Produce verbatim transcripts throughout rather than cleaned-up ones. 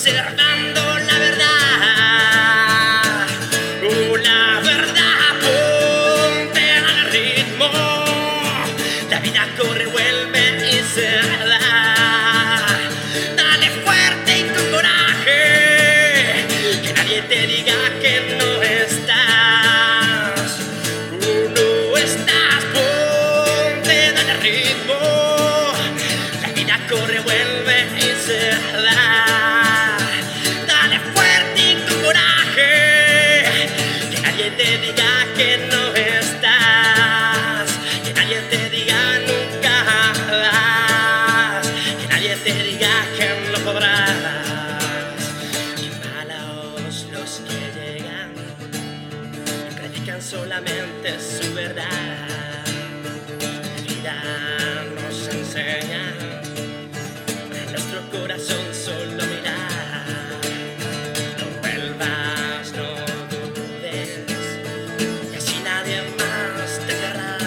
observando la verdad. Uh, la verdad, ponte al ritmo. La vida corre, vuelve y se da. Dale fuerte y con coraje, que nadie te diga que no estás. Uh, no estás, ponte, dale ritmo. La vida corre, vuelve y se da. Dale fuerte y con coraje, que nadie te diga que no estás. Que nadie te diga nunca más. Que nadie te diga que no podrás. Y malos los que llegan y predican solamente su verdad. La vida nos enseña a nuestro corazón solo mirar. No vuelvas, no dudes, que así nadie más te querrá.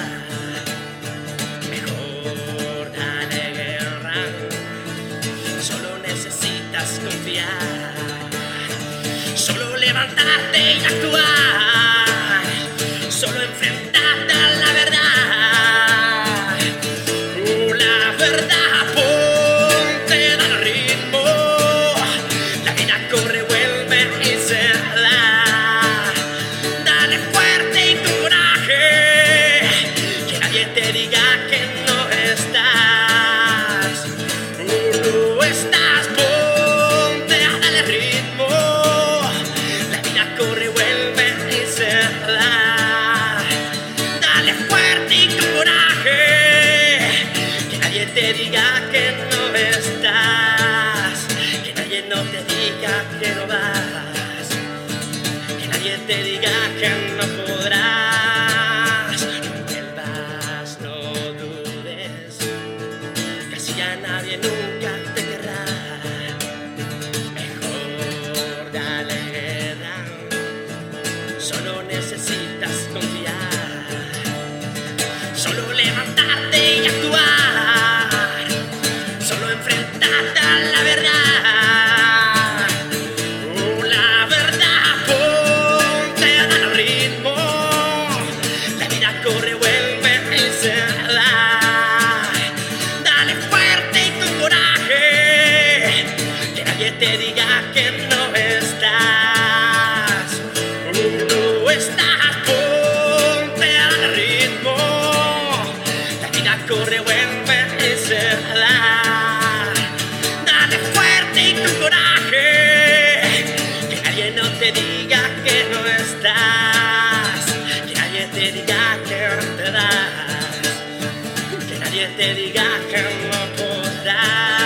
Mejor dale guerra, solo necesitas confiar. Solo levantarte y actuar. Solo enfrentarte a la verdad. Uh, la verdad, ponte al ritmo. La vida corre, vuelve y se da. Dale fuerte y con coraje, que nadie te diga que no estás. Uh, no estás, ponte a darle ritmo. La vida corre, vuelve y se da. Dale fuerte y con coraje, que nadie te diga que no estás. Que nadie no te diga que no vas. Que nadie te diga que no podrás. No vuelvas, no dudes, que así ya nadie nunca te querrá. Mejor dale guerra, solo necesitas confiar. Solo levantarte y actuar. Solo enfrentarte a la verdad. Uh, la verdad, ponte al ritmo. La vida corre, vuelve y se da. Dale fuerte y con coraje, que nadie te diga que no estás. Uh, no estás, ponte al ritmo. La vida corre, vuelve y se da. Dale fuerte y con coraje, que nadie no te diga que no estás. Que nadie te diga que no te das. Que nadie te diga que no podrás.